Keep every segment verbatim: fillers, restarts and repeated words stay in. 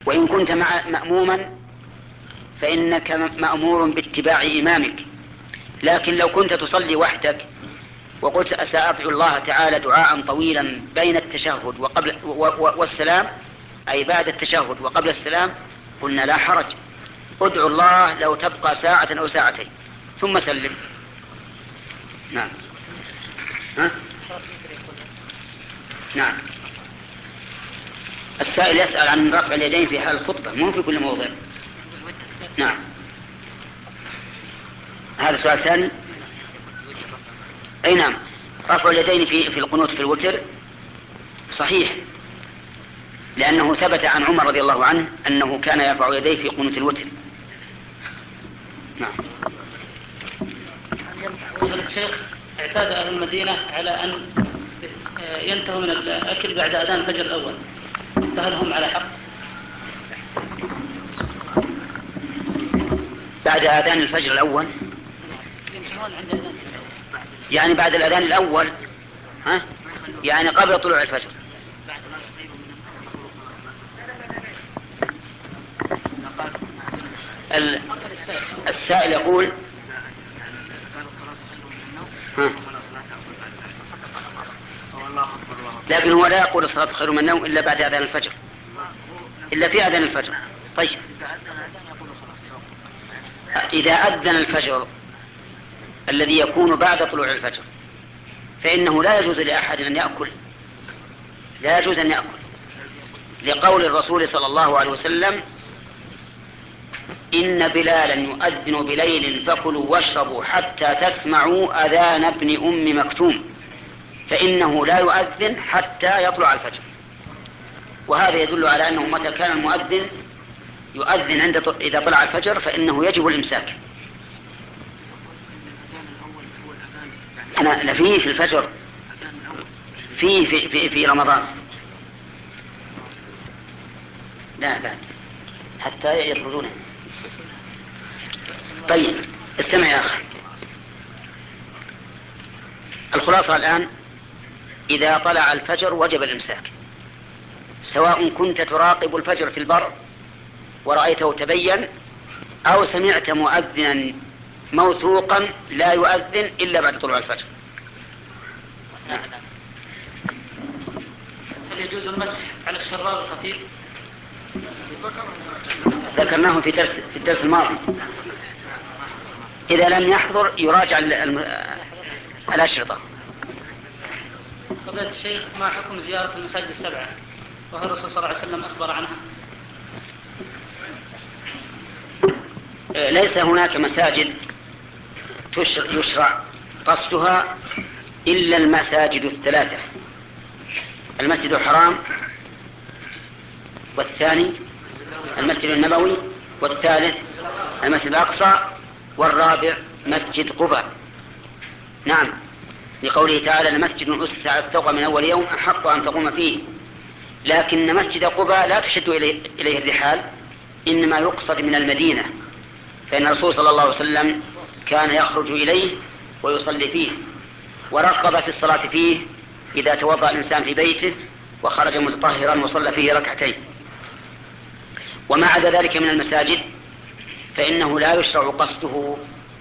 وإن كنت مع مأموما فإنك مأمور باتباع إمامك، لكن لو كنت تصلي وحدك وقلت سأدعو الله تعالى دعاء طويلا بين التشهد وقبل والسلام، أي بعد التشهد وقبل السلام، قلنا لا حرج، ادعو الله لو تبقى ساعة أو ساعتين ثم سلم. نعم. ها؟ نعم. السائل يسأل عن رفع اليدين في حال الخطبة، مو في كل موضع. نعم. هذا سؤال ثاني. أي نعم، رفع اليدين في في القنوت في الوتر صحيح، لأنه ثبت عن عمر رضي الله عنه أنه كان يرفع يديه في قنوت الوتر. نعم. الشيخ اعتاد أهل المدينة على أن ينتهوا من الأكل بعد أذان الفجر الأول، فهل هم على حق؟ بعد أذان الفجر الأول يعني بعد الأذان الأول، ها؟ يعني قبل طلوع الفجر. السائل يقول ها. لكن هو لا يقول الصلاة خير من النوم إلا بعد أذان الفجر، إلا في أذان الفجر. طيب إذا أذن الفجر الذي يكون بعد طلوع الفجر فإنه لا يجوز لأحد أن يأكل، لا يجوز أن يأكل، لقول الرسول صلى الله عليه وسلم: إن بلالا يؤذن بليل فكلوا واشربوا حتى تسمعوا أذان ابن أم مكتوم، فإنه لا يؤذن حتى يطلع الفجر. وهذا يدل على أنه متى كان المؤذن يؤذن عند إذا طلع الفجر فإنه يجب الإمساك. أنا فيه في الفجر، فيه في, في, في رمضان، لا بعد حتى يخرجون. طيب استمع يا أخي، الخلاصة الآن: إذا طلع الفجر وجب الإمساك، سواء كنت تراقب الفجر في البر ورأيته تبين، أو سمعت مؤذنا موثوقا لا يؤذن إلا بعد طلوع الفجر. هل يجوز المسح على الشراب الخفيف؟ ذكرناه في درس في الدرس الماضي. إذا لم يحضر يراجع الأشرطة. فضيلة الشيخ، ما حكم زيارة المساجد السبعة وهل الرسول صلى الله عليه وسلم أخبر عنها؟ ليس هناك مساجد يشرع قصدها إلا المساجد الثلاثة: المسجد الحرام، والثاني المسجد النبوي، والثالث المسجد الأقصى، والرابع مسجد قباء. نعم، لقوله تعالى: لمسجد أسس على التقوى من أول يوم أحق أن تقوم فيه. لكن مسجد قباء لا تشد إليه الرحال، إنما يقصد من المدينة، فإن الرسول صلى الله عليه وسلم كان يخرج إليه ويصلي فيه، ورغب في الصلاة فيه إذا توضأ الإنسان في بيته وخرج متطهرا وصلى فيه ركعتين. وما عدا ذلك من المساجد فإنه لا يشرع قصده.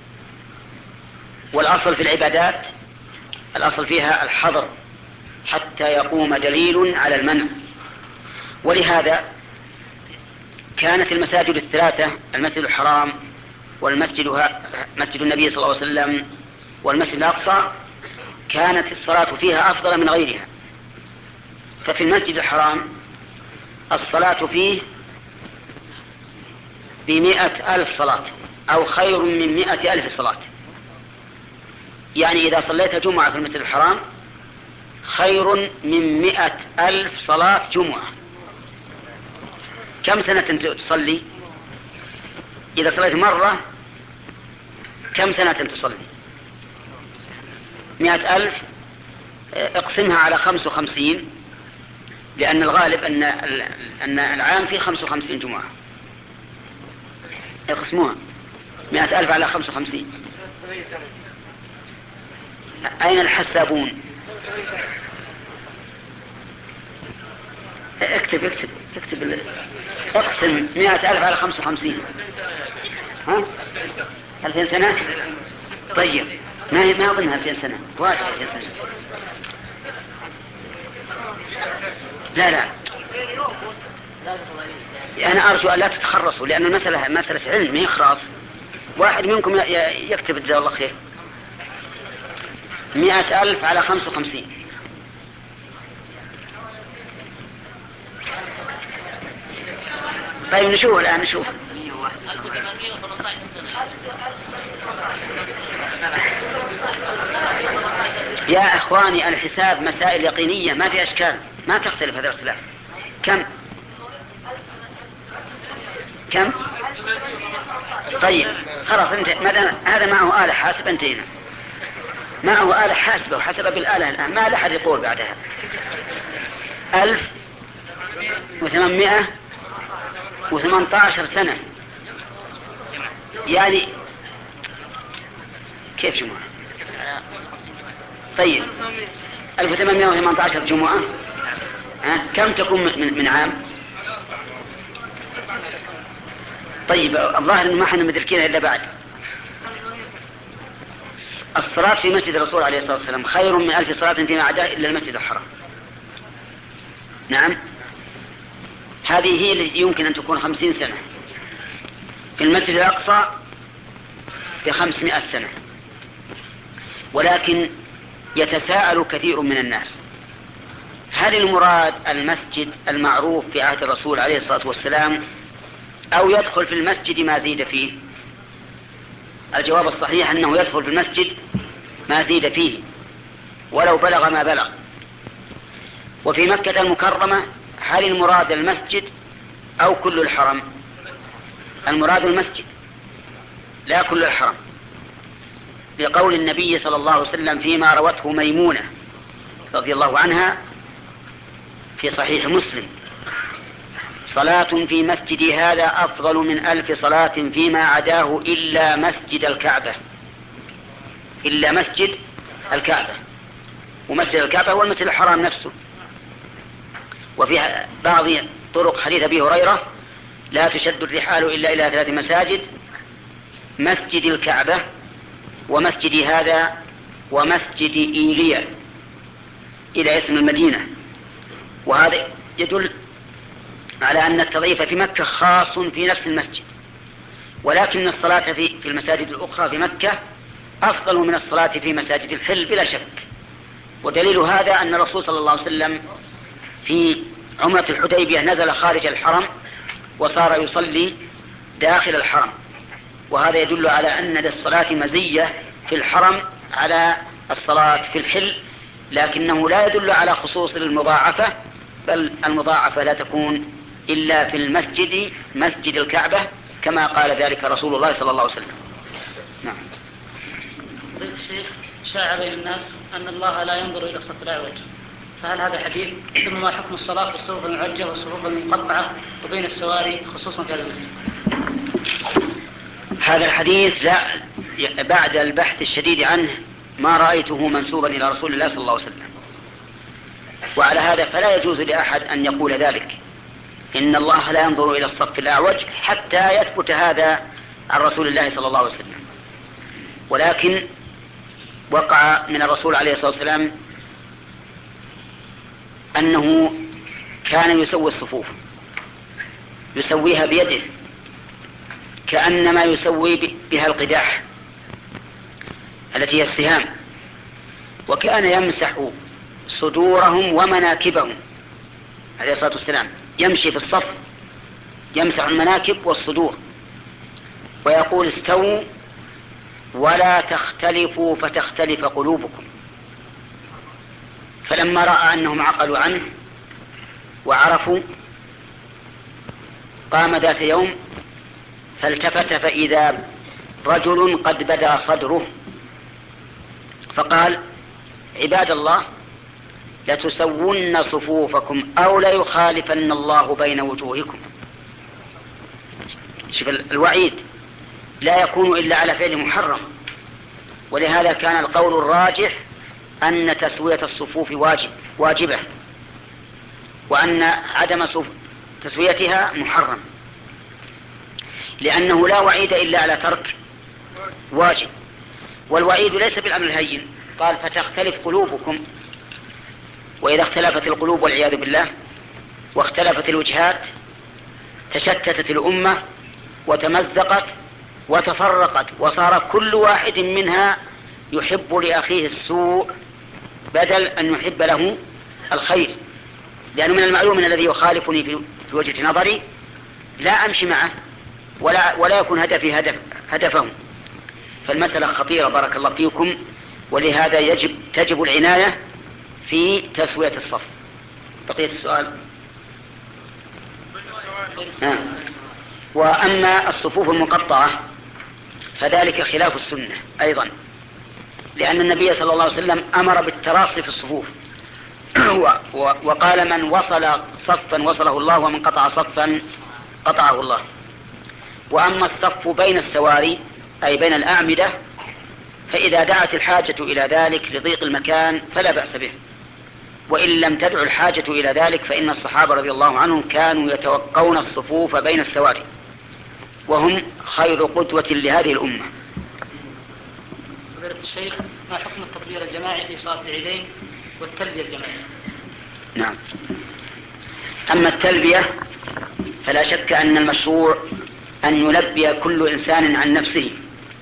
والأصل في العبادات الأصل فيها الحظر حتى يقوم دليل على المنع. ولهذا كانت المساجد الثلاثة: المسجد الحرام، والمسجد مسجد النبي صلى الله عليه وسلم، والمسجد الأقصى، كانت الصلاة فيها أفضل من غيرها. ففي المسجد الحرام الصلاة فيه بمئة ألف صلاة، أو خير من مئة ألف صلاة. يعني إذا صليت جمعة في المسجد الحرام خير من مئة ألف صلاة جمعة. كم سنة تصلي؟ إذا صليت مرة كم سنة تصلي؟ مئة ألف اقسمها على خمس وخمسين، لأن الغالب أن أن العام فيه خمس وخمسين جمعة. اقسموها مئة ألف على خمس وخمسين. أين الحسابون؟ اكتب اكتب اكتب ال... اقسم مئة ألف على خمسة وخمسين. ها؟ ألفين سنة. طيب ما هي ما أظنها ألفين سنة، واجه ألفين سنة. لا لا أنا أرجو أن لا تتخرصوا، لأن المسألة مسألة علم ما يخرص. واحد منكم يكتب جزاه الله خير. مئة ألف على خمسة وخمسين. طيب نشوف الآن نشوف. يا أخواني الحساب مسائل يقينية ما في أشكال، ما تختلف هذا الاختلاف. كم كم طيب خلاص انت مادام هذا معه آلة حاسب انتهينا. معه آلة حاسبة وحسب بالآلة الآن ما لحد يقول بعدها. ألف وثمانمائة وثمانية عشر سنة يعني كيف جمعة؟ طيب ألف وثمانمائة وثمانية عشر جمعة ها؟ كم تكون من, من عام؟ طيب الظاهر انه ما احنا مدركينها الا بعد. الصلاة في مسجد الرسول عليه الصلاة والسلام خير من ألف صلاة فيما عداه إلا المسجد الحرام. نعم هذه هي اللي يمكن أن تكون خمسين سنة. في المسجد الأقصى بخمسمائة سنة. ولكن يتساءل كثير من الناس هل المراد المسجد المعروف في عهد الرسول عليه الصلاة والسلام أو يدخل في المسجد ما زيد فيه؟ الجواب الصحيح أنه يدخل في المسجد ما زيد فيه ولو بلغ ما بلغ. وفي مكة المكرمة هل المراد المسجد أو كل الحرم؟ المراد المسجد لا كل الحرم، لقول النبي صلى الله عليه وسلم فيما روته ميمونة رضي الله عنها في صحيح مسلم: صلاة في مسجدي هذا أفضل من ألف صلاة فيما عداه إلا مسجد الكعبة. إلا مسجد الكعبة، ومسجد الكعبة هو المسجد الحرام نفسه. وفي بعض طرق حديث أبي هريرة: لا تشد الرحال إلا إلى ثلاث مساجد: مسجد الكعبة ومسجد هذا ومسجد إيليا، إلى اسم المدينة. وهذا يدل على أن التضعيف في مكة خاص في نفس المسجد، ولكن الصلاة في المساجد الأخرى في مكة أفضل من الصلاة في مساجد الحل بلا شك. ودليل هذا أن الرسول صلى الله عليه وسلم في عمرة الحديبية نزل خارج الحرم وصار يصلي داخل الحرم، وهذا يدل على أن للصلاة مزية في الحرم على الصلاة في الحل، لكنه لا يدل على خصوص المضاعفة، بل المضاعفة لا تكون إلا في المسجد مسجد الكعبة كما قال ذلك رسول الله صلى الله عليه وسلم. نعم. قلت الشيخ: شاع بين الناس أن الله لا ينظر إلى الصف الأعوج، فهل هذا حديث؟ ثم ما حكم الصلاة في الصفوف المعجة والصفوف المقطعة وبين السواري خصوصا في هذا المسجد؟ هذا الحديث لا بعد البحث الشديد عنه ما رأيته منسوبا إلى رسول الله صلى الله عليه وسلم، وعلى هذا فلا يجوز لأحد أن يقول ذلك إن الله لا ينظر إلى الصف الأعوج حتى يثبت هذا عن رسول الله صلى الله عليه وسلم. ولكن وقع من الرسول عليه الصلاة والسلام أنه كان يسوي الصفوف، يسويها بيده كأنما يسوي بها القداح التي هي السهام، وكان يمسح صدورهم ومناكبهم عليه الصلاة والسلام. يمشي في الصف يمسح المناكب والصدور ويقول: استووا ولا تختلفوا فتختلف قلوبكم. فلما رأى أنهم عقلوا عنه وعرفوا قام ذات يوم فالتفت فإذا رجل قد بدا صدره فقال: عباد الله، لتسون صفوفكم أو ليخالفن الله بين وجوهكم. شوف الوعيد لا يكون إلا على فعل محرم، ولهذا كان القول الراجح أن تسوية الصفوف واجب واجبة، وأن عدم تسويتها محرم، لأنه لا وعيد إلا على ترك واجب، والوعيد ليس بالأمر الهين. قال فتختلف قلوبكم، وإذا اختلفت القلوب والعياذ بالله واختلفت الوجهات تشتتت الأمة وتمزقت وتفرقت، وصار كل واحد منها يحب لأخيه السوء بدل أن يحب له الخير، لأنه من المعلوم أن الذي يخالفني في وجهة نظري لا أمشي معه ولا, ولا يكون هدفي هدف هدفه. فالمسألة خطيرة بارك الله فيكم، ولهذا يجب تجب العناية في تسوية الصف. بقية السؤال. آه. وأما الصفوف المقطعة فذلك خلاف السنة أيضا، لأن النبي صلى الله عليه وسلم أمر بالتراصي في الصفوف وقال من وصل صفا وصله الله ومن قطع صفا قطعه الله. وأما الصف بين السواري أي بين الأعمدة فإذا دعت الحاجة إلى ذلك لضيق المكان فلا بأس به، وإن لم تدع الحاجة إلى ذلك فإن الصحابة رضي الله عنهم كانوا يتوقون الصفوف بين السواري، وهم خير قدوة لهذه الأمة. فضيلة الشيخ، ما حكم التكبير الجماعي في صلاة العيدين والتلبية الجماعية؟ نعم. أما التلبية فلا شك أن المشروع أن يلبي كل إنسان عن نفسه،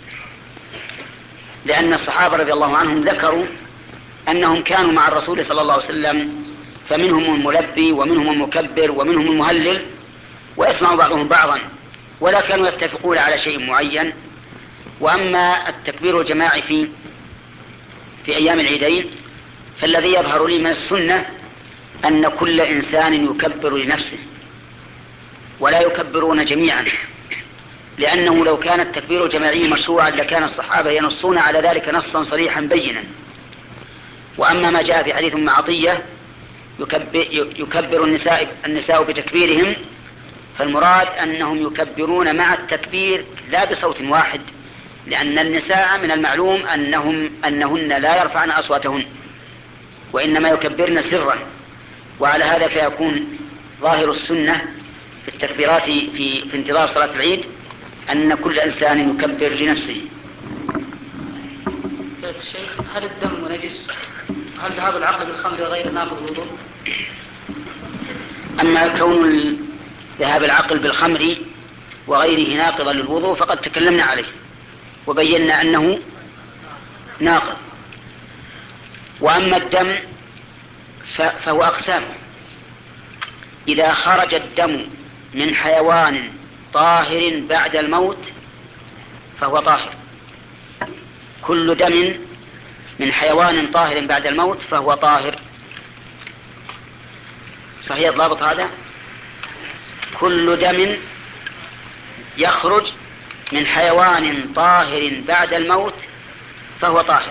لأن الصحابة رضي الله عنهم ذكروا أنهم كانوا مع الرسول صلى الله عليه وسلم فمنهم الملبي ومنهم المكبر ومنهم المهلل ويسمع بعضهم بعضا، ولا كانوا يتفقون على شيء معين. وأما التكبير الجماعي في في أيام العيدين فالذي يظهر لي من السنة أن كل إنسان يكبر لنفسه ولا يكبرون جميعا، لأنه لو كان التكبير الجماعي مشروعا لكان الصحابة ينصون على ذلك نصا صريحا بينا. وأما ما جاء في حديث أم عطية يكبر النساء, النساء بتكبيرهم، فالمراد أنهم يكبرون مع التكبير لا بصوت واحد، لأن النساء من المعلوم أنهم أنهن لا يرفعن أصواتهن وإنما يكبرن سرا. وعلى هذا فيكون ظاهر السنة في التكبيرات في, في انتظار صلاة العيد أن كل إنسان يكبر لنفسه. الشيخ، هل الدم نجس؟ هل ذهاب العقل بالخمر غير ناقض الوضوء؟ أما كون ذهاب العقل بالخمر وغيره ناقضا للوضوء فقد تكلمنا عليه وبينا أنه ناقض. وأما الدم فهو أقسام. إذا خرج الدم من حيوان طاهر بعد الموت فهو طاهر. كل دم من حيوان طاهر بعد الموت فهو طاهر. صحيح الضابط هذا؟ كل دم يخرج من حيوان طاهر بعد الموت فهو طاهر.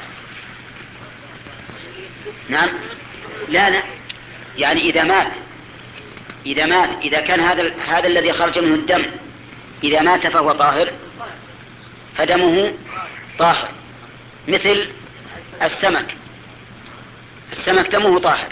نعم. لا لا يعني إذا مات إذا مات إذا كان هذا هذا الذي خرج منه الدم إذا مات فهو طاهر فدمه طاهر، مثل السمك. السمك دمه طاهر.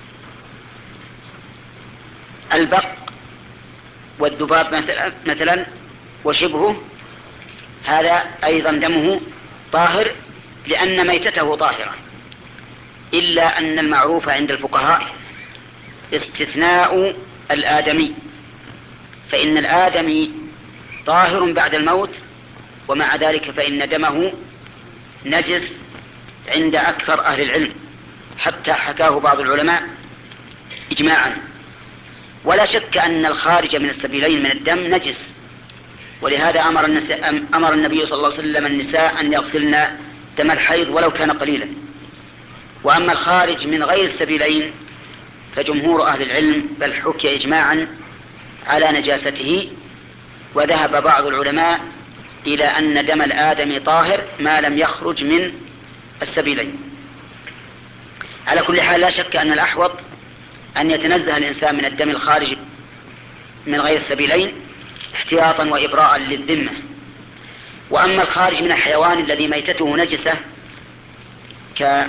البق والذباب مثلا, مثلا وشبهه هذا أيضا دمه طاهر لأن ميتته طاهرة، إلا أن المعروف عند الفقهاء استثناء الآدمي، فإن الآدمي طاهر بعد الموت ومع ذلك فإن دمه نجس عند أكثر أهل العلم، حتى حكاه بعض العلماء إجماعا. ولا شك أن الخارج من السبيلين من الدم نجس، ولهذا أمر, أمر النبي صلى الله عليه وسلم النساء أن يغسلن دم الحيض ولو كان قليلا. وأما الخارج من غير السبيلين فجمهور أهل العلم بل حكي إجماعا على نجاسته، وذهب بعض العلماء إلى أن دم الآدم طاهر ما لم يخرج من السبيلين. على كل حال لا شك أن الأحوط أن يتنزه الإنسان من الدم الخارج من غير السبيلين احتياطا وإبراء للذمة. وأما الخارج من الحيوان الذي ميتته نجسة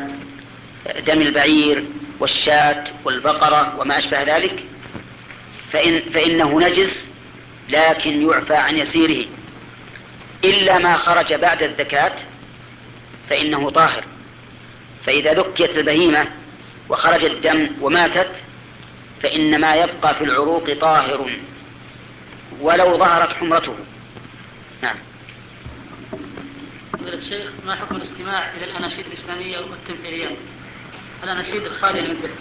كدم البعير والشاة والبقرة وما أشبه ذلك فإن فإنه نجس لكن يعفى عن يسيره، إلا ما خرج بعد الزكاة فإنه طاهر. فإذا ذكيت البهيمة وخرج الدم وماتت فإن ما يبقى في العروق طاهر ولو ظهرت حمرته. نعم. فضيلة الشيخ، ما حكم الاستماع إلى الأناشيد الإسلامية والتمثيليات، الأناشيد الخالية من الذكر؟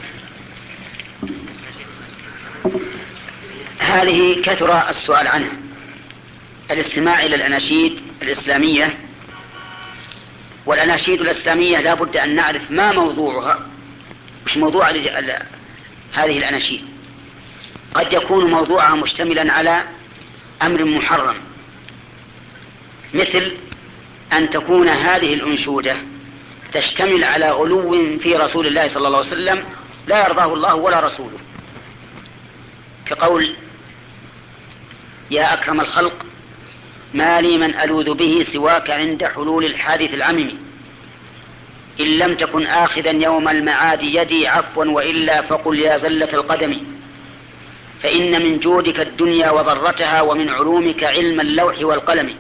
هذه كثر السؤال عنها. الاستماع إلى الأناشيد الإسلامية، والأناشيد الإسلامية لا بد أن نعرف ما موضوعها، مش موضوع هذه الأناشيد. قد يكون موضوعها مشتملا على أمر محرم، مثل أن تكون هذه الأنشودة تشتمل على غلو في رسول الله صلى الله عليه وسلم لا يرضاه الله ولا رسوله، كقول يا أكرم الخلق ما لي من ألوذ به سواك عند حلول الحادث العمم، إن لم تكن آخذا يوم المعاد يدي عفوا وإلا فقل يا زلة القدم، فإن من جودك الدنيا وضرتها ومن علومك علم اللوح والقلم.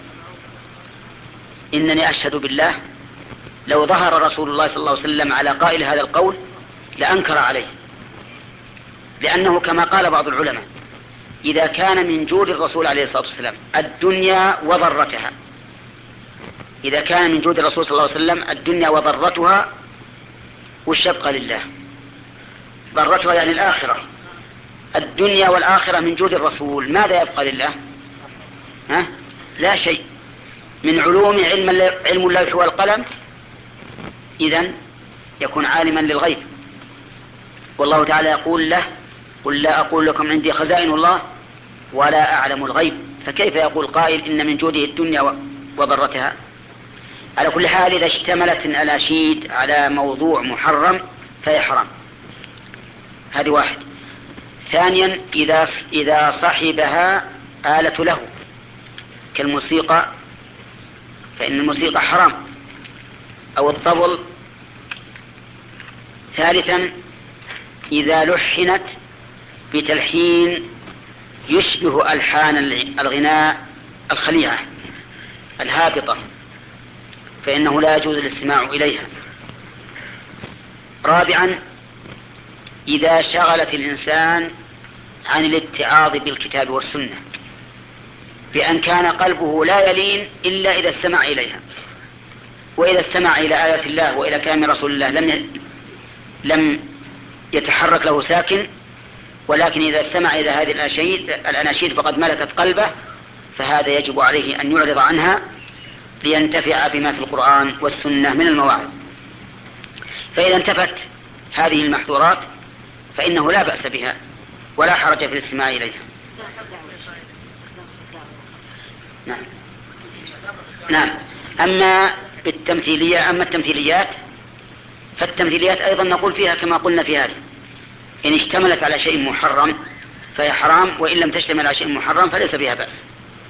إنني أشهد بالله لو ظهر رسول الله صلى الله عليه وسلم على قائل هذا القول لأنكر عليه، لأنه كما قال بعض العلماء إذا كان من جود الرسول عليه الصلاة والسلام الدنيا وضرتها، إذا كان من جود الرسول صلى الله عليه وسلم الدنيا وضرتها، وش يبقى لله؟ ضرتها يعني الآخرة، الدنيا والآخرة من جود الرسول، ماذا يبقى لله؟ ها؟ لا شيء. من علوم علم علم اللوح والقلم، إذن يكون عالما للغيب، والله تعالى يقول له قل لا أقول لكم عندي خزائن الله ولا أعلم الغيب، فكيف يقول قائل إن من جوده الدنيا وضرتها؟ على كل حال إذا اشتملت الأناشيد على موضوع محرم فهي حرام. هذه واحد. ثانيا إذا إذا صحبها آلة له كالموسيقى فإن الموسيقى حرام، أو الطبل. ثالثا إذا لحنت بتلحين يشبه ألحان الغناء الخليعة الهابطة فإنه لا يجوز الاستماع إليها. رابعا إذا شغلت الإنسان عن الاتعاظ بالكتاب والسنة بأن كان قلبه لا يلين إلا إذا استمع إليها، وإذا استمع إلى آيات الله وإلى كلام رسول الله لم لم يتحرك له ساكن، ولكن إذا استمع إلى هذه الأناشيد الأناشيد فقد ملكت قلبه، فهذا يجب عليه أن يعرض عنها لينتفع بما في القرآن والسنة من المواعظ. فإذا انتفت هذه المحظورات فإنه لا بأس بها ولا حرج في الاستماع إليها. نعم. نعم. أما بالتمثيلية أما التمثيليات فالتمثيليات أيضا نقول فيها كما قلنا في هذه، إن اشتملت على شيء محرم فهي حرام، وإن لم تشتمل على شيء محرم فليس بها بأس.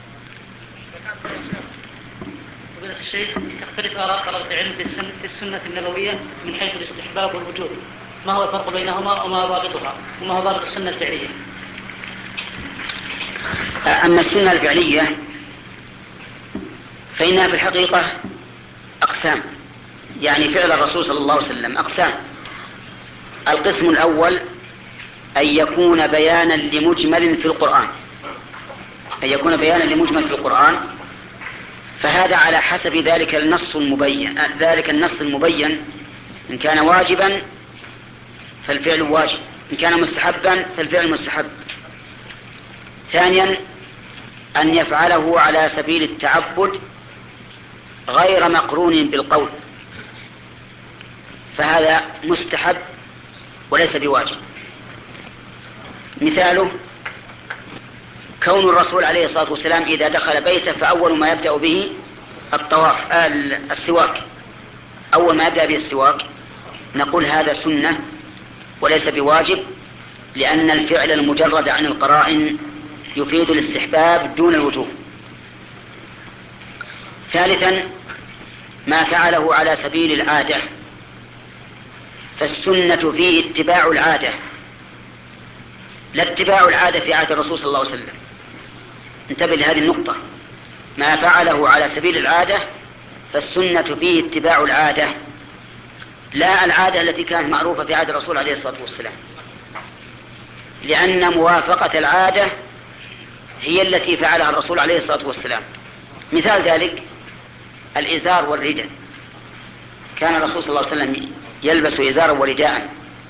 فضيلة الشيخ، تختلف آراء طلبة العلم في السنة النبوية من حيث الاستحباب والوجوب، ما هو الفرق بينهما وما ضابطها وما هو ضابط السنة الفعلية؟ أما السنة الفعلية فإنها في الحقيقة أقسام، يعني فعل الرسول صلى الله عليه وسلم أقسام. القسم الأول أن يكون بيانا لمجمل في القرآن، أن يكون بيانا لمجمل في القرآن، فهذا على حسب ذلك النص المبين ذلك النص المبين إن كان واجبا فالفعل واجب، إن كان مستحبا فالفعل مستحب. ثانيا أن يفعله على سبيل التعبد غير مقرون بالقول، فهذا مستحب وليس بواجب. مثاله كون الرسول عليه الصلاة والسلام إذا دخل بيته فأول ما يبدأ به الطواف السواك، أول ما يبدأ به السواك، نقول هذا سنة وليس بواجب، لأن الفعل المجرد عن القرائن يفيد الاستحباب دون الوجوب. ثالثا ما فعله على سبيل العادة، فالسنة فيه اتباع العادة لا اتباع العادة في عهد الرسول صلى الله عليه وسلم. انتبه لهذه النقطة، ما فعله على سبيل العادة فالسنة فيه اتباع العادة، لا العادة التي كانت معروفة في عهد الرسول عليه الصلاة والسلام، لأن موافقة العادة هي التي فعلها الرسول عليه الصلاة والسلام. مثال ذلك الإزار والرداء، كان الرسول صلى الله عليه وسلم يلبس إزارا ورداء،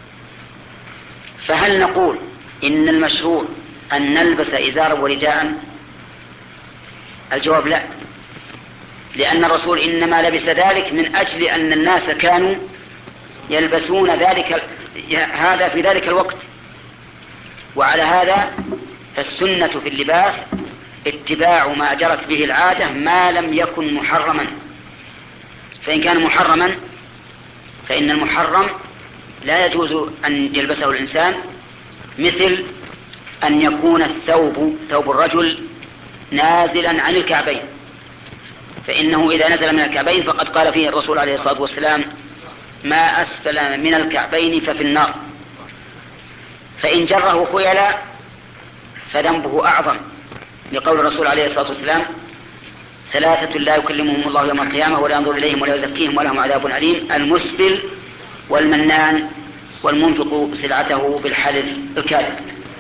فهل نقول إن المشروع أن نلبس إزارا ورداء؟ الجواب لا، لأن الرسول إنما لبس ذلك من أجل أن الناس كانوا يلبسون ذلك هذا في ذلك الوقت، وعلى هذا فالسنة في اللباس اتباع ما جرت به العادة ما لم يكن محرما. فإن كان محرما فإن المحرم لا يجوز أن يلبسه الإنسان، مثل أن يكون الثوب ثوب الرجل نازلا عن الكعبين، فإنه إذا نزل من الكعبين فقد قال فيه الرسول عليه الصلاة والسلام ما أسفل من الكعبين ففي النار. فإن جره خيلا فذنبه أعظم، لقول الرسول عليه الصلاة والسلام ثلاثة لا يكلمهم الله يوم القيامة ولا ينظر إليهم ولا يزكيهم ولهم عذاب أليم: المسبل والمنان والمنفق سلعته بالحلف الكاذب.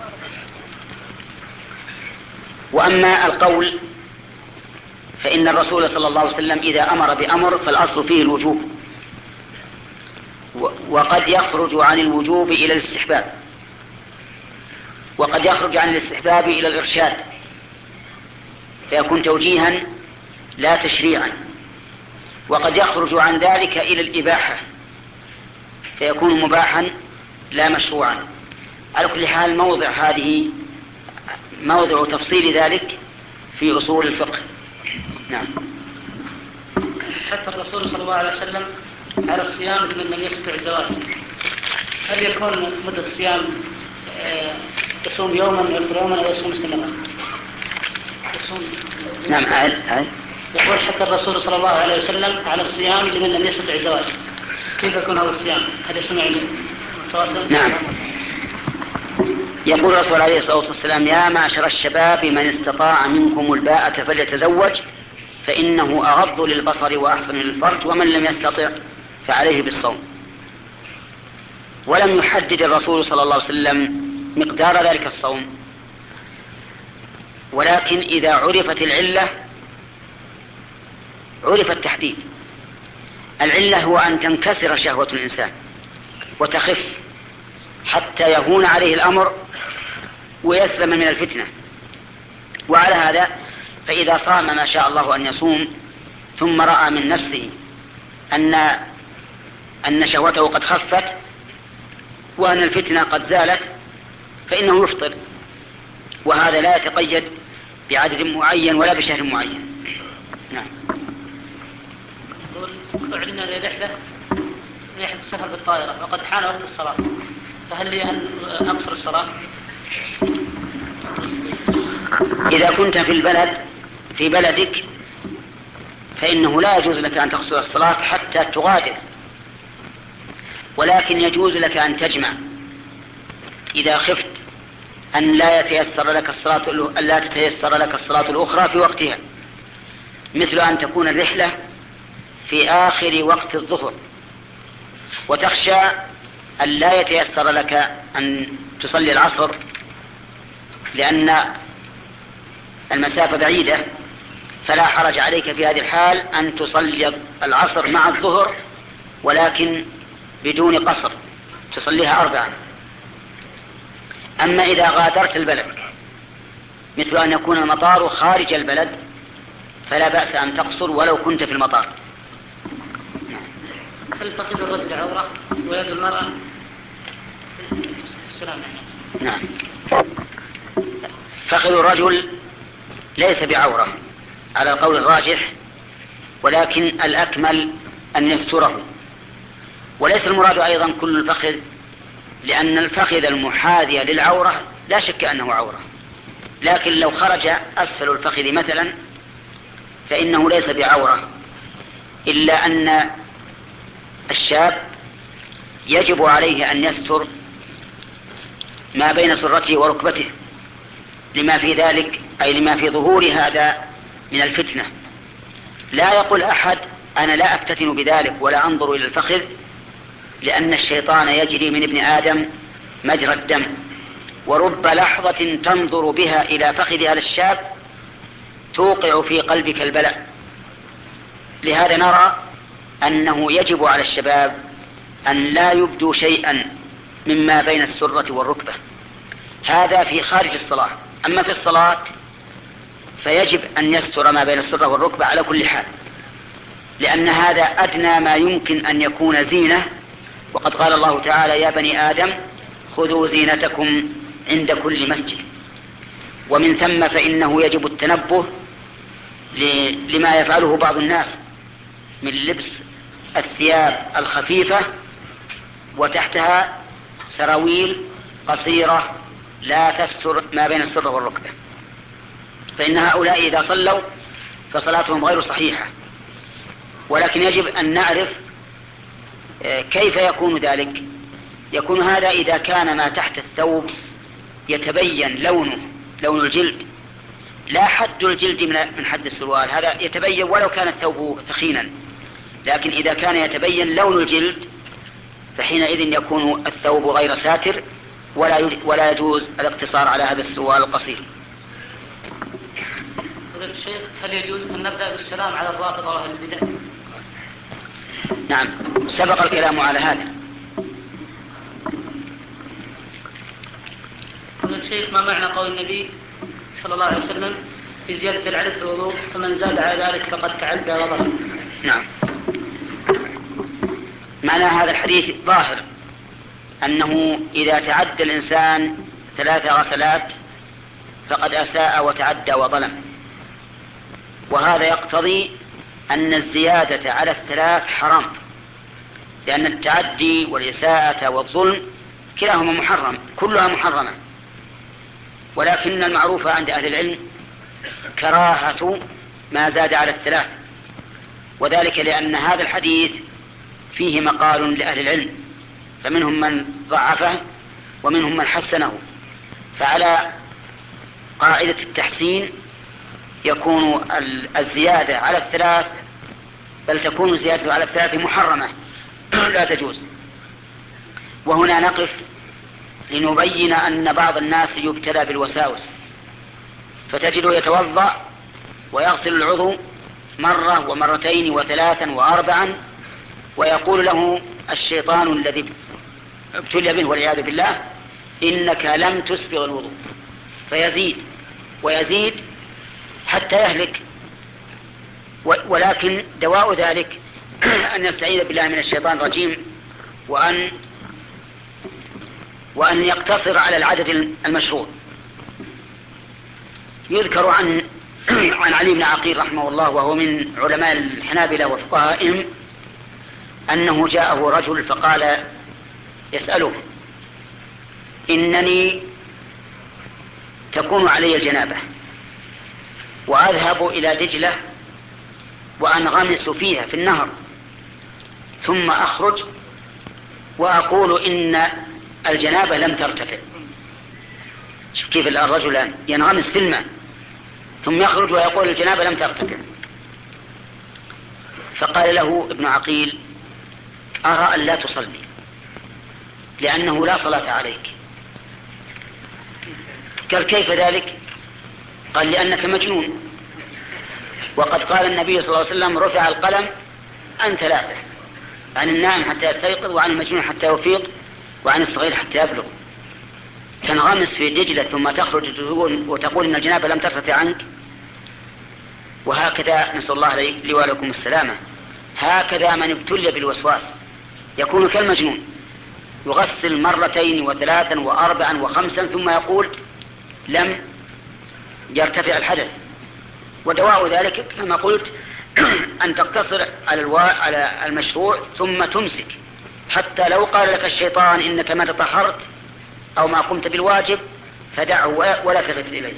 وأما القول فإن الرسول صلى الله عليه وسلم إذا أمر بأمر فالأصل فيه الوجوب، وقد يخرج عن الوجوب إلى الاستحباب، وقد يخرج عن الاستحباب إلى الإرشاد فيكون توجيها لا تشريعا، وقد يخرج عن ذلك إلى الإباحة فيكون مباحا لا مشروعا. على كل حال موضع هذه موضع تفصيل ذلك في أصول الفقه. نعم. حتى الرسول صلى الله عليه وسلم على الصيام لمن لم يستطع الزواج، هل يكون مدة الصيام يصوم يوما ويفطر يوما أو يصوم مستمرا؟ يصوم. نعم. عاد عاد. يقول حتى الرسول صلى الله عليه وسلم على الصيام لمن لم يستطع الزواج، كيف يكون هذا الصيام؟ هل يسمع متواصل؟ نعم. يقول الرسول عليه الصلاة والسلام يا معشر الشباب من استطاع منكم الباءة فليتزوج فإنه أغض للبصر وأحسن للفرج ومن لم يستطع فعليه بالصوم. ولم يحدد الرسول صلى الله عليه وسلم مقدار ذلك الصوم، ولكن إذا عرفت العلة عرف التحديد. العلة هو أن تنكسر شهوة الإنسان وتخف حتى يهون عليه الأمر ويسلم من الفتنة. وعلى هذا فإذا صام ما شاء الله أن يصوم ثم رأى من نفسه أن أن شهوته قد خفت وأن الفتنة قد زالت فإنه يفطر، وهذا لا يتقيد بعدد معين ولا بشهر معين. نعم. أعلن لي رحلة رحلة السفر بالطائرة وقد حان وقت الصلاة، فهل لي أن أقصر الصلاة؟ إذا كنت في البلد في بلدك فإنه لا يجوز لك أن تقصر الصلاة حتى تغادر، ولكن يجوز لك أن تجمع إذا خفت أن لا يتيسر لك الصلاة أن لا تتيسر لك الصلاة الأخرى في وقتها، مثل أن تكون الرحلة في آخر وقت الظهر وتخشى أن لا يتيسر لك أن تصلي العصر لأن المسافة بعيدة، فلا حرج عليك في هذه الحال أن تصلي العصر مع الظهر ولكن بدون قصر، تصليها أربعا. أما إذا غادرت البلد مثل أن يكون المطار خارج البلد فلا بأس أن تقصر ولو كنت في المطار. هل فقد الرجل عورة ويد المرأة؟ السلام عليكم. نعم. فخذ الرجل ليس بعورة على القول الراجح، ولكن الأكمل أن يستره، وليس المراد أيضا كل الفخذ، لأن الفخذ المحاذية للعورة لا شك أنه عورة، لكن لو خرج أسفل الفخذ مثلا فإنه ليس بعورة، إلا أن الشاب يجب عليه أن يستر ما بين سرته وركبته لما في ذلك، أي لما في ظهور هذا من الفتنة. لا يقول أحد أنا لا أفتتن بذلك ولا أنظر إلى الفخذ، لأن الشيطان يجري من ابن آدم مجرى الدم، ورب لحظة تنظر بها إلى فخذ هذا الشاب توقع في قلبك البلاء. لهذا نرى أنه يجب على الشباب أن لا يبدوا شيئا مما بين السرة والركبة، هذا في خارج الصلاة. أما في الصلاة فيجب أن يستر ما بين السرة والركبة على كل حال، لأن هذا أدنى ما يمكن أن يكون زينة. وقد قال الله تعالى يا بني آدم خذوا زينتكم عند كل مسجد. ومن ثم فإنه يجب التنبه لما يفعله بعض الناس من لبس الثياب الخفيفة وتحتها سراويل قصيرة لا تستر ما بين السرة والركبة، فإن هؤلاء إذا صلوا فصلاتهم غير صحيحة. ولكن يجب أن نعرف كيف يكون ذلك. يكون هذا إذا كان ما تحت الثوب يتبين لونه لون الجلد، لا حد الجلد من حد السروال، هذا يتبين ولو كان الثوب ثخينا، لكن إذا كان يتبين لون الجلد فحينئذ يكون الثوب غير ساتر، ولا ولا يجوز الاقتصار على هذا السروال القصير. فضيلة الشيخ، هل يجوز أن نبدأ بالسلام على الرافضة وأهل البدع؟ نعم، سبق الكلام على هذا. فضيلة الشيخ، ما معنى قول النبي صلى الله عليه وسلم في زيادة العدد في الوضوء فمن زاد على ذلك فقد تعدى وظلم؟ نعم، معنى هذا الحديث ظاهر أنه إذا تعدى الإنسان ثلاث غسلات فقد أساء وتعدى وظلم، وهذا يقتضي أن الزيادة على الثلاث حرام، لأن التعدي والإساءة والظلم كلاهما محرم، كلها محرمة. ولكن المعروف عند أهل العلم كراهة ما زاد على الثلاث، وذلك لأن هذا الحديث فيه مقال لأهل العلم، فمنهم من ضعفه ومنهم من حسنه. فعلى قاعدة التحسين يكون الزيادة على الثلاث، بل تكون الزيادة على الثلاث محرمة لا تجوز. وهنا نقف لنبين أن بعض الناس يبتلى بالوساوس، فتجده يتوضأ ويغسل العضو مرة ومرتين وثلاثا وأربعا، ويقول له الشيطان الذي ابتلي به والعياذ بالله إنك لم تسبغ الوضوء، فيزيد ويزيد حتى يهلك. ولكن دواء ذلك أن يستعيذ بالله من الشيطان الرجيم، وأن وأن يقتصر على العدد المشروع. يذكر عن عن علي بن عقيل رحمه الله، وهو من علماء الحنابلة وفقهائهم، أنه جاءه رجل فقال يسأله إنني تكون علي الجنابة وأذهب إلى دجلة وأنغمس فيها في النهر، ثم أخرج وأقول إن الجنابة لم ترتفع. شوف كيف الرجل ينغمس في الماء ثم يخرج ويقول الجنابة لم ترتفع. فقال له ابن عقيل أرى أن لا تصلي لأنه لا صلاة عليك. قال كيف ذلك؟ قال لأنك مجنون، وقد قال النبي صلى الله عليه وسلم رفع القلم عن ثلاثة: عن النائم حتى يستيقظ، وعن المجنون حتى يفيق، وعن الصغير حتى يبلغ. تنغمس في دجلة ثم تخرج وتقول إن الجنابة لم ترتفع عنك. وهكذا نسأل الله لي ولكم السلامة، هكذا من ابتلي بالوسواس يكون كالمجنون، يغسل مرتين وثلاثا وأربعا وخمسا ثم يقول لم يرتفع الحدث. ودواء ذلك كما قلت أن تقتصر على الواء على المشروع ثم تمسك، حتى لو قال لك الشيطان إنك ما تطهرت أو ما قمت بالواجب فدعه ولا تلتفت إليه.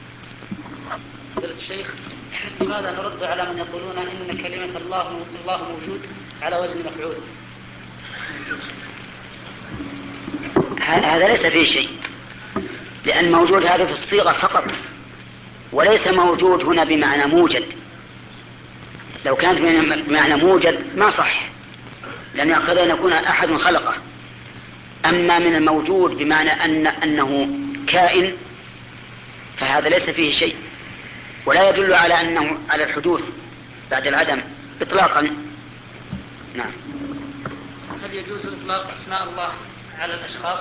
الشيخ، لماذا نرد على من يقولون إن كلمة الله الله موجود على وزن مفعول؟ هذا ليس فيه شيء، لأن موجود هذا في الصيغة فقط، وليس موجود هنا بمعنى موجد. لو كانت بمعنى موجد ما صح، لأن يقتضي أن يكون أحد خلقه. أما من الموجود بمعنى أن أنه كائن فهذا ليس فيه شيء، ولا يدل على أنه على الحدوث بعد العدم إطلاقا. نعم. هل يجوز إطلاق أسماء الله على الأشخاص؟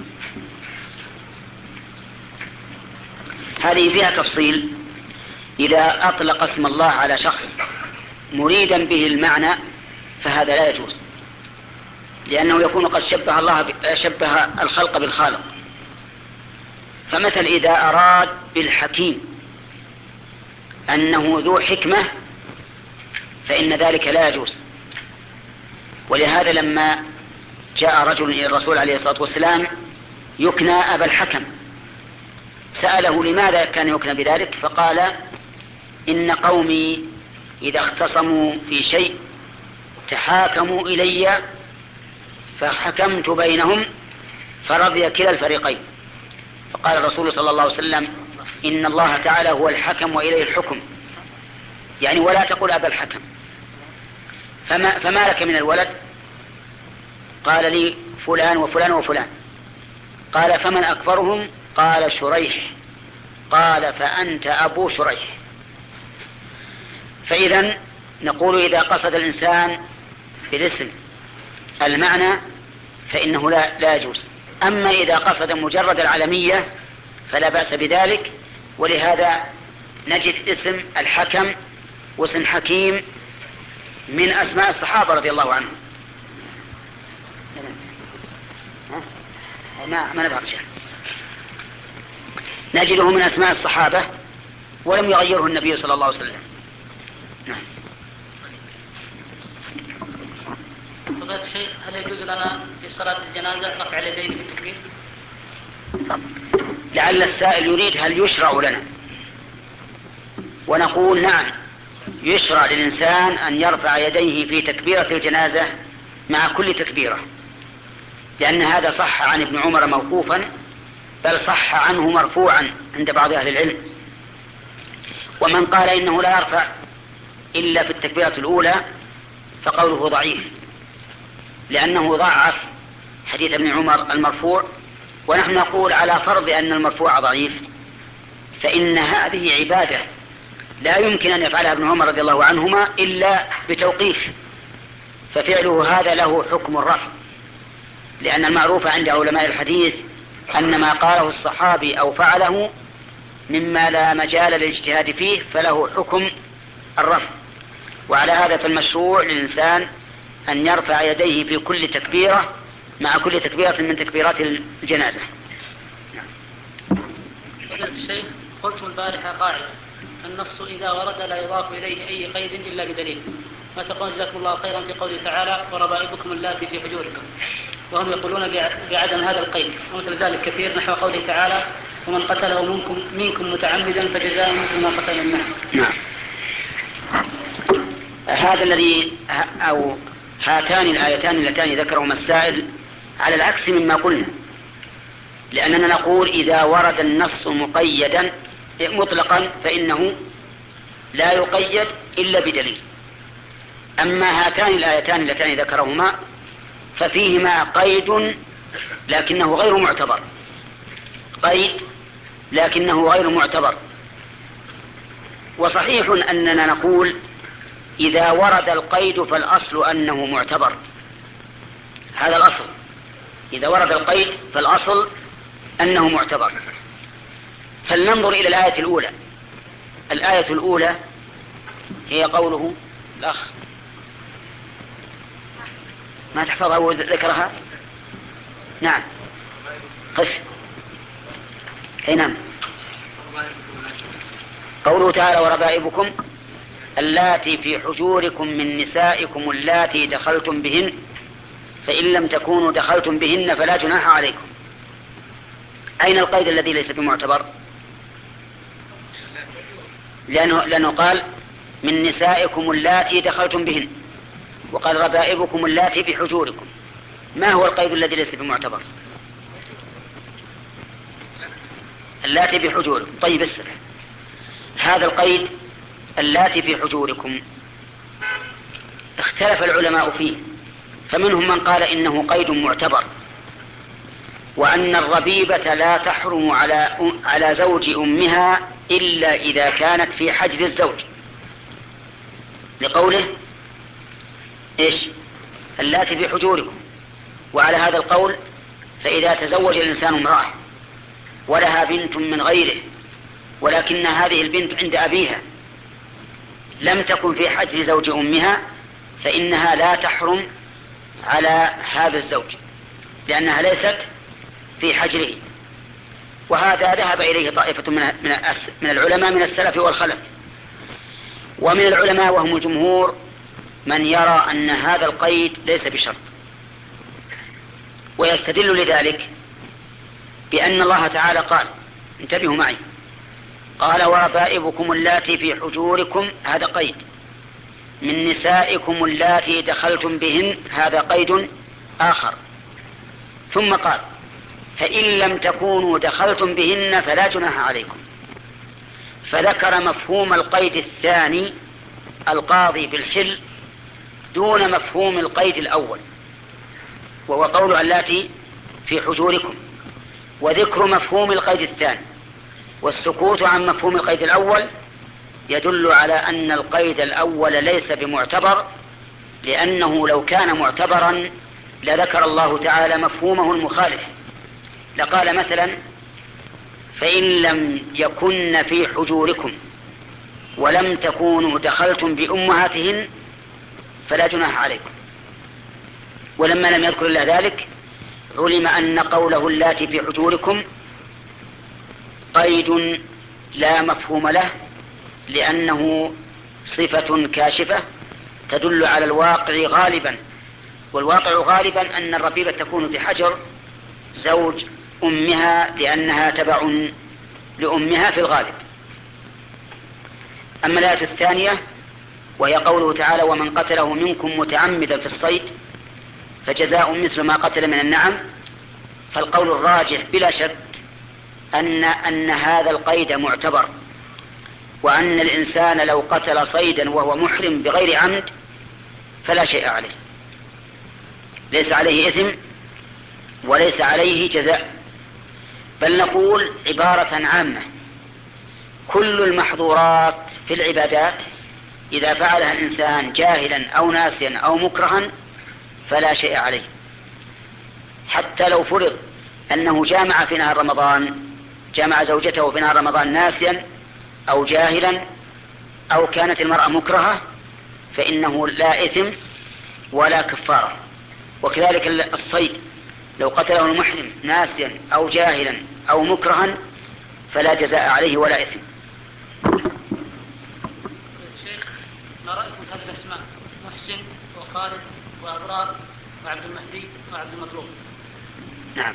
هذه فيها تفصيل. إذا أطلق اسم الله على شخص مريدا به المعنى فهذا لا يجوز، لأنه يكون قد شبه الله شبه الخلق بالخالق. فمثل إذا أراد بالحكيم أنه ذو حكمة فإن ذلك لا يجوز. ولهذا لما جاء رجل إلى الرسول عليه الصلاة والسلام يكنى أبا الحكم سأله لماذا كان يكنى بذلك، فقال إن قومي إذا اختصموا في شيء تحاكموا إلي فحكمت بينهم فرضي كلا الفريقين. فقال الرسول صلى الله عليه وسلم إن الله تعالى هو الحكم وإليه الحكم، يعني ولا تقول أبا الحكم. فما, فما لك من الولد؟ قال لي فلان وفلان وفلان. قال فمن أكبرهم؟ قال شريح. قال فأنت أبو شريح. فإذا نقول إذا قصد الإنسان بالاسم المعنى فإنه لا, لا يجوز. أما إذا قصد مجرد العلمية فلا بأس بذلك. ولهذا نجد اسم الحكم واسم حكيم من أسماء الصحابة رضي الله عنهم. ما ما نبغى شيء. نجده من أسماء الصحابة ولم يغيره النبي صلى الله عليه وسلم. نعم. فضيلة الشيخ، هل يجوز لنا في صلاة الجنازة رفع اليدين بالتكبير؟ لعل السائل يريد هل يشرع لنا، ونقول نعم يشرع للإنسان أن يرفع يديه في تكبيرة الجنازة مع كل تكبيرة، لأن هذا صح عن ابن عمر موقوفا، بل صح عنه مرفوعا عند بعض أهل العلم. ومن قال إنه لا يرفع إلا في التكبيرة الأولى فقوله ضعيف، لأنه ضعف حديث ابن عمر المرفوع. ونحن نقول على فرض أن المرفوع ضعيف فإن هذه عبادة لا يمكن أن يفعلها ابن عمر رضي الله عنهما إلا بتوقيف، ففعله هذا له حكم الرفع، لأن المعروف عند علماء الحديث أن ما قاله الصحابي أو فعله مما لا مجال للاجتهاد فيه فله حكم الرفع. وعلى هذا فالمشروع للإنسان أن يرفع يديه في كل تكبيرة مع كل تكبيرة من تكبيرات الجنازة. فضيلة الشيخ، قلت البارحة قاعدة: النص إذا ورد لا يضاف إليه أي قيد إلا بدليل. ما تقول جزاكم الله خيرا في قوله تعالى: وربائبكم اللاتي في حجوركم، وهم يقولون بعدم هذا القيد. ومثل ذلك كثير نحو قوله تعالى: ومن قتله منكم, منكم متعمدا فجزاء مثل ما قتل منه. نعم. هذا الذي أو هاتان الآيتان اللتان ذكرهما السائل على العكس مما قلنا، لأننا نقول إذا ورد النص مقيدا مطلقا فإنه لا يقيد إلا بدليل. أما هاتان الآيتان اللتان ذكرهما ففيهما قيد لكنه غير معتبر، قيد لكنه غير معتبر. وصحيح أننا نقول إذا ورد القيد فالأصل أنه معتبر، هذا الأصل. إذا ورد القيد فالأصل أنه معتبر. فلننظر إلى الآية الأولى. الآية الأولى هي قوله الأخ ما تحفظها وذكرها. نعم قف. أي نعم. قوله تعالى: وربائبكم اللاتي في حجوركم من نسائكم اللاتي دخلتم بهن فإن لم تكونوا دخلتم بهن فلا جناح عليكم. أين القيد الذي ليس بمعتبر؟ لأنه, لأنه قال من نسائكم اللاتي دخلتم بهن، وقال ربائبكم اللاتي في حجوركم. ما هو القيد الذي ليس بمعتبر؟ اللاتي في حجوركم. طيب اسمع، هذا القيد اللاتي في حجوركم اختلف العلماء فيه، فمنهم من قال إنه قيد معتبر، وأن الربيبة لا تحرم على على زوج أمها إلا إذا كانت في حجر الزوج، لقوله إيش؟ اللاتي في حجوركم. وعلى هذا القول فإذا تزوج الإنسان امرأة ولها بنت من غيره، ولكن هذه البنت عند أبيها لم تكن في حجر زوج أمها، فإنها لا تحرم على هذا الزوج لأنها ليست في حجره. وهذا ذهب إليه طائفة من من العلماء من السلف والخلف. ومن العلماء وهم الجمهور من يرى أن هذا القيد ليس بشرط، ويستدل لذلك بأن الله تعالى قال، انتبهوا معي، قال وربائبكم اللاتي في حجوركم، هذا قيد، من نسائكم اللاتي دخلتم بهن، هذا قيد آخر. ثم قال فإن لم تكونوا دخلتم بهن فلا جناح عليكم، فذكر مفهوم القيد الثاني القاضي بالحل دون مفهوم القيد الأول، وهو قول اللاتي في حجوركم، وذكر مفهوم القيد الثاني والسكوت عن مفهوم القيد الأول يدل على أن القيد الأول ليس بمعتبر، لأنه لو كان معتبرا لذكر الله تعالى مفهومه المخالف، لقال مثلا فإن لم يكن في حجوركم ولم تكونوا دخلتم بأمهاتهن فلا جناح عليكم. ولما لم يذكر إلا ذلك علم أن قوله اللاتي في حجوركم قيد لا مفهوم له، لأنه صفة كاشفة تدل على الواقع غالبا، والواقع غالبا أن الربيبة تكون في حجر زوج أمها لأنها تبع لأمها في الغالب. أما الآية الثانية وهي قوله تعالى ومن قتله منكم متعمدا في الصيد فجزاء مثل ما قتل من النعم، فالقول الراجح بلا شك أن, أن هذا القيد معتبر، وأن الإنسان لو قتل صيدا وهو محرم بغير عمد فلا شيء عليه، ليس عليه إثم وليس عليه جزاء، بل نقول عبارة عامة كل المحظورات في العبادات إذا فعلها الإنسان جاهلا أو ناسيا أو مكرها فلا شيء عليه. حتى لو فرض أنه جامع في نهار رمضان، جامع زوجته في نهار رمضان ناسيا أو جاهلا أو كانت المرأة مكرهة فإنه لا إثم ولا كفارة. وكذلك الصيد لو قتله المحرم ناسيا أو جاهلا أو مكرها فلا جزاء عليه ولا إثم. شيخ ما رأيكم في هذه الأسماء؟ محسن وخالد وأبرار وعبد المهدي وعبد المطلوب. نعم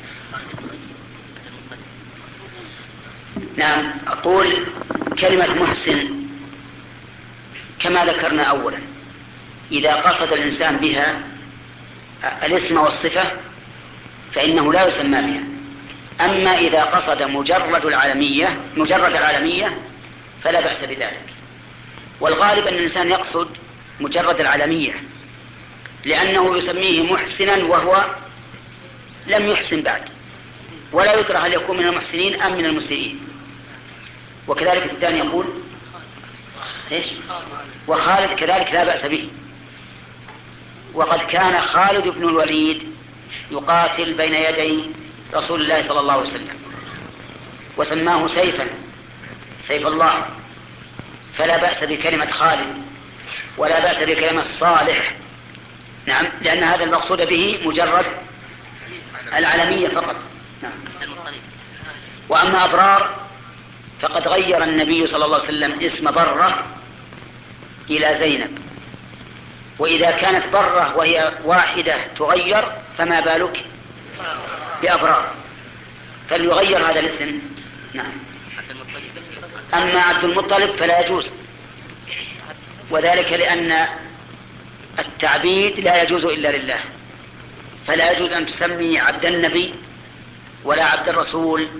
نعم أقول كلمة محسن كما ذكرنا أولا إذا قصد الإنسان بها الاسم والصفة فإنه لا يسمى بها. أما إذا قصد مجرد العالمية مجرد العالمية فلا بأس بذلك. والغالب أن الإنسان يقصد مجرد العالمية لأنه يسميه محسنا وهو لم يحسن بعد، ولا يكره هل يكون من المحسنين أم من المسيئين. وكذلك الثاني يقول إيش؟ وخالد كذلك لا بأس به. وقد كان خالد بن الوليد يقاتل بين يدي رسول الله صلى الله عليه وسلم وسماه سيفا سيف الله، فلا بأس بكلمة خالد ولا بأس بكلمة صالح. نعم لأن هذا المقصود به مجرد العالمية فقط. نعم. وأما أبرار فقد غير النبي صلى الله عليه وسلم اسم برة إلى زينب، وإذا كانت برة وهي واحدة تغير فما بالك بأبرار، فليغير هذا الاسم. نعم. أما عبد المطلب فلا يجوز، وذلك لأن التعبيد لا يجوز إلا لله، فلا يجوز أن تسمي عبد النبي ولا عبد الرسول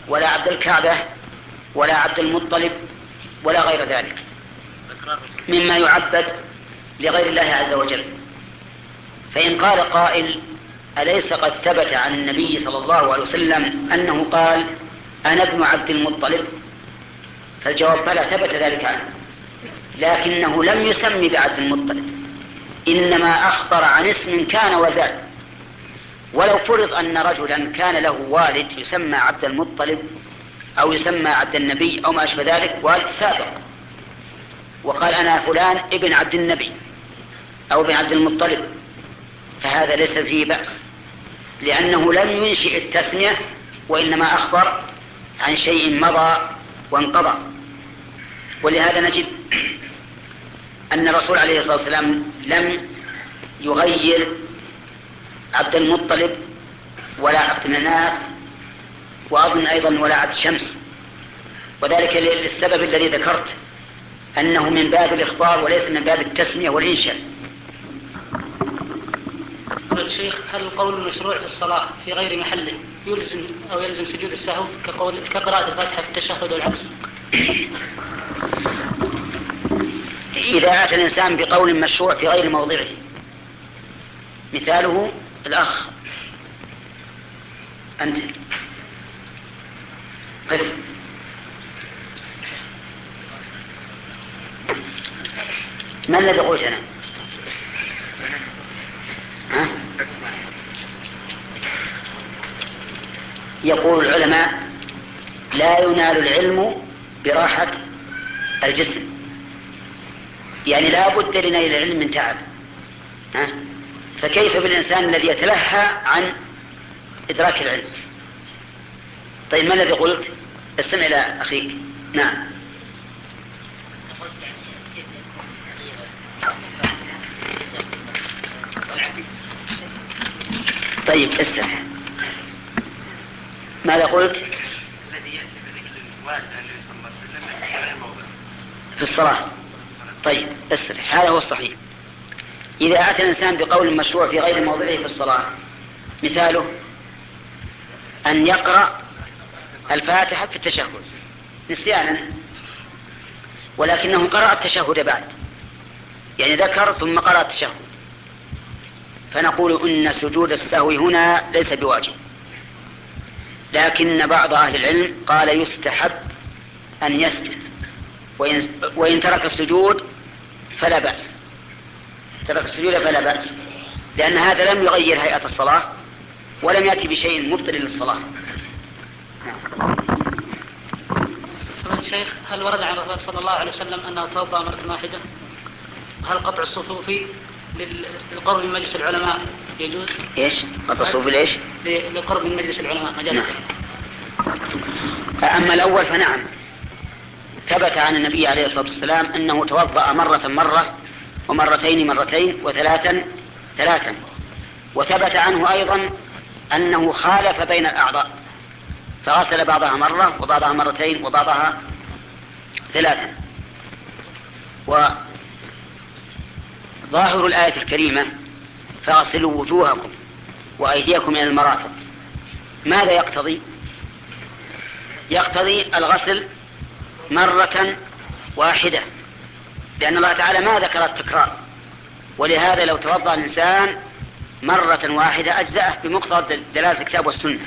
ولا عبد الكعبة ولا عبد المطلب ولا غير ذلك مما يعبد لغير الله عز وجل. فإن قال قائل أليس قد ثبت عن النبي صلى الله عليه وسلم أنه قال أنا ابن عبد المطلب؟ فالجواب بلى، ثبت ذلك عنه، لكنه لم يسمي بعبد المطلب، إنما أخبر عن اسم كان وزال. ولو فرض أن رجلا كان له والد يسمى عبد المطلب أو يسمى عبد النبي أو ما أشبه ذلك، والد سابق، وقال أنا فلان ابن عبد النبي أو ابن عبد المطلب، فهذا ليس فيه بأس، لأنه لم ينشئ التسمية وإنما أخبر عن شيء مضى وانقضى. ولهذا نجد أن الرسول عليه الصلاة والسلام لم يغير عبد المطلب ولا عبد مناف، وأظن أيضا ولا عبد شمس، وذلك للسبب الذي ذكرت، أنه من باب الإخبار وليس من باب التسمية والإنشاء. الشيخ، هل القول المشروع في الصلاة في غير محله يلزم أو يلزم سجود السهو كقول كقراءة الفاتحة في التشهد والعكس؟ إذا أتى الإنسان بقول مشروع في غير موضعه، مثاله الأخ أنت قف ما الذي قلت أنا؟ ها؟ يقول العلماء لا ينال العلم براحة الجسم، يعني لا بد لنيل العلم من تعب، ها؟ فكيف بالإنسان الذي يتلهى عن إدراك العلم؟ طيب ما الذي قلت؟ استمع إلى أخيك. نعم. طيب اسمع ماذا قلت؟ في الصلاة. طيب اسمع، هذا هو الصحيح. إذا أتى الإنسان بقول مشروع في غير موضعه في الصلاة، مثاله أن يقرأ الفاتحة في التشهد نسيانا، ولكنه قرأ التشهد بعد، يعني ذكر ثم قرأ التشهد، فنقول إن سجود السهو هنا ليس بواجب، لكن بعض أهل العلم قال يستحب أن يسجد، وإن, وإن ترك السجود فلا بأس، ترك السجود فلا بأس، لأن هذا لم يغير هيئة الصلاة ولم يأتي بشيء مبطل للصلاة. الشيخ، هل ورد عن الرسول صلى الله عليه وسلم أنه توضأ مرة واحدة؟ هل قطع الصفوف للقرب من مجلس العلماء يجوز؟ إيش؟ قطع الصفوف ليش؟ للقرب من مجلس العلماء مجالس. نعم. أما الأول فنعم، ثبت عن النبي عليه الصلاة والسلام أنه توضأ مرة مرة ومرتين مرتين وثلاثا ثلاثا، وثبت عنه أيضا أنه خالف بين الأعضاء، فغسل بعضها مرة وبعضها مرتين وبعضها ثلاثا. وظاهر الآية الكريمة فاغسلوا وجوهكم وأيديكم إلى المرافق، ماذا يقتضي؟ يقتضي الغسل مرة واحدة، لأن الله تعالى ما ذكر التكرار، ولهذا لو توضأ الإنسان مرة واحدة أجزأه بمقتضى دلالة الكتاب والسنة.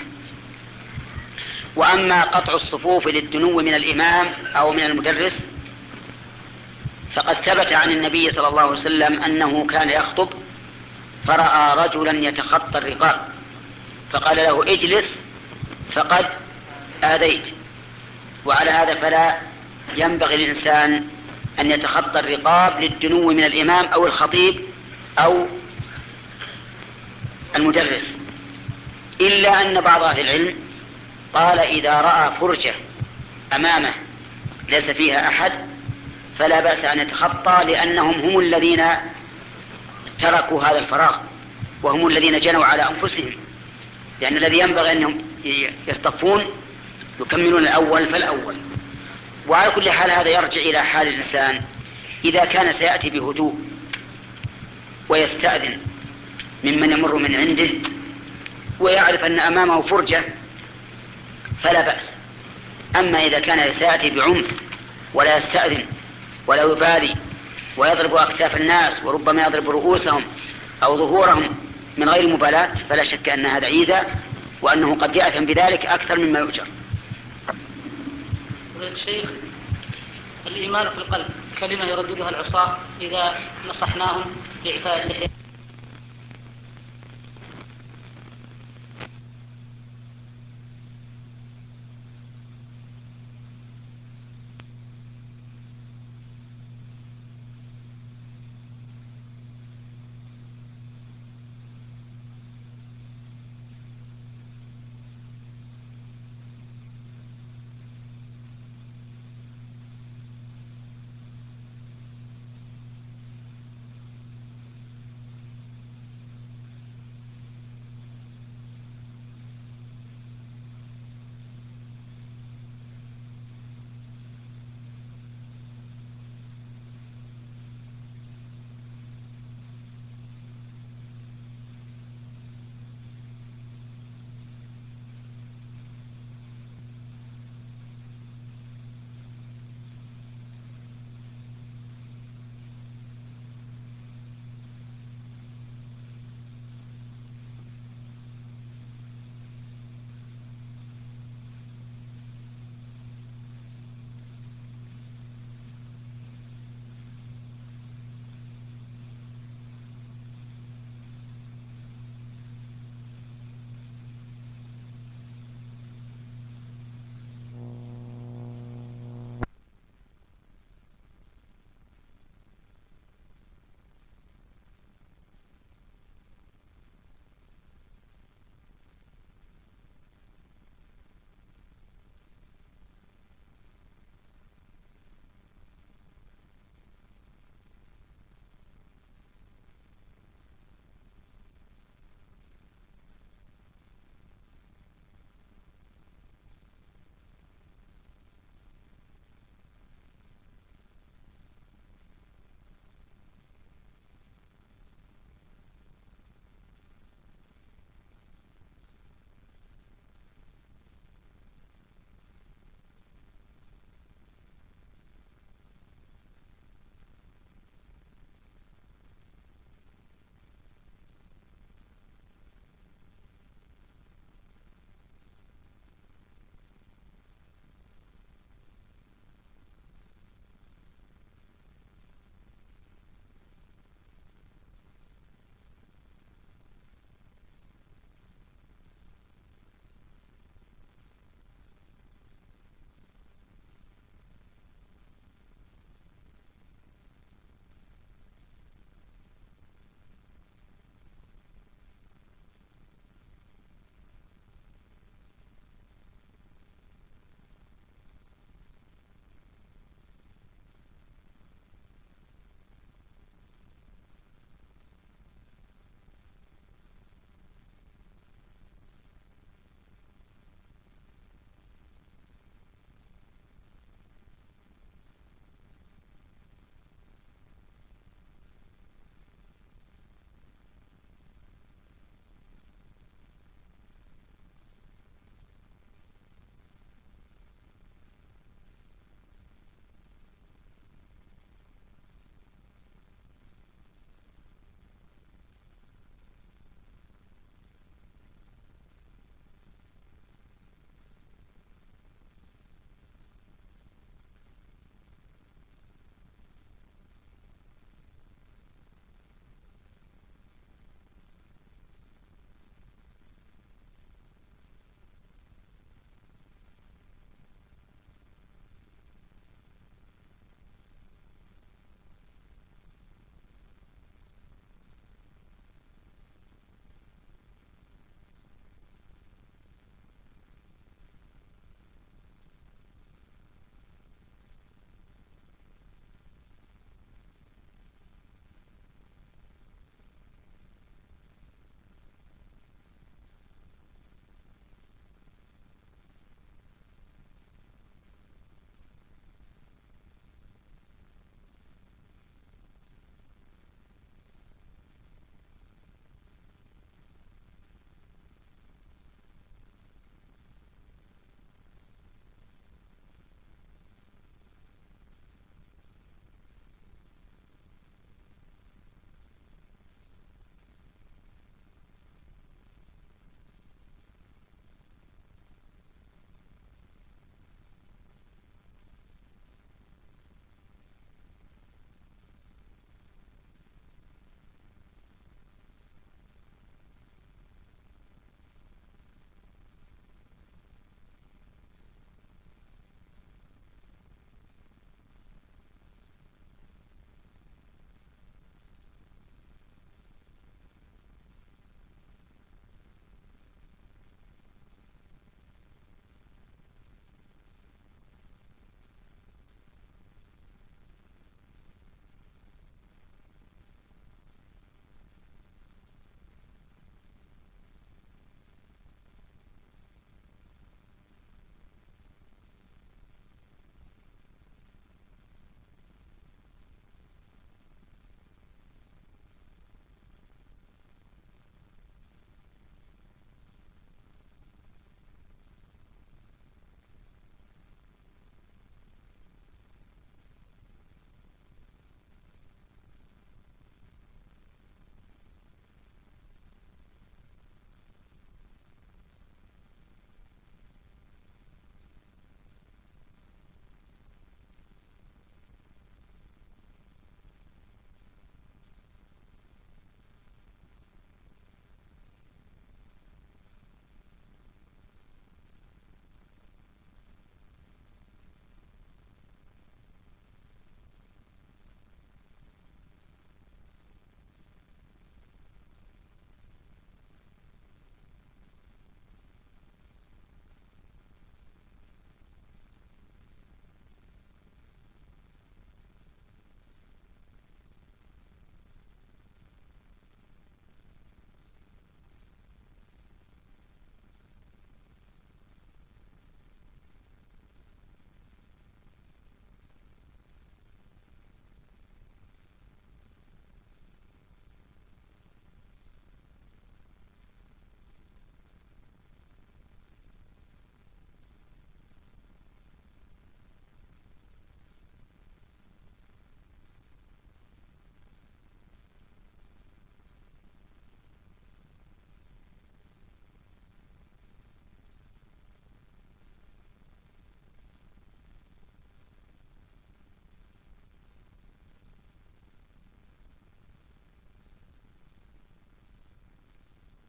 وأما قطع الصفوف للدنو من الإمام أو من المدرس فقد ثبت عن النبي صلى الله عليه وسلم أنه كان يخطب فرأى رجلا يتخطى الرقاب فقال له اجلس فقد آذيت. وعلى هذا فلا ينبغي الإنسان أن يتخطى الرقاب للدنو من الإمام أو الخطيب أو المدرس، إلا أن بعض أهل العلم قال إذا رأى فرجة أمامه ليس فيها أحد فلا بأس أن يتخطى، لأنهم هم الذين تركوا هذا الفراغ وهم الذين جنوا على أنفسهم، لأن الذي ينبغي أنهم يصطفون يكملون الأول فالأول. وعلى كل حال هذا يرجع إلى حال الإنسان، إذا كان سيأتي بهدوء ويستأذن ممن يمر من عنده ويعرف أن أمامه فرجة فلا بأس، أما إذا كان سيأتي بعنف ولا يستأذن ولا يبالي ويضرب أكتاف الناس وربما يضرب رؤوسهم أو ظهورهم من غير مبالاة، فلا شك أن هذا عيدا، وأنه قد يأثم بذلك أكثر مما يؤجر. الشيخ، الإيمان في القلب كلمة يرددها العصاة إذا نصحناهم بإعفاء اللحية.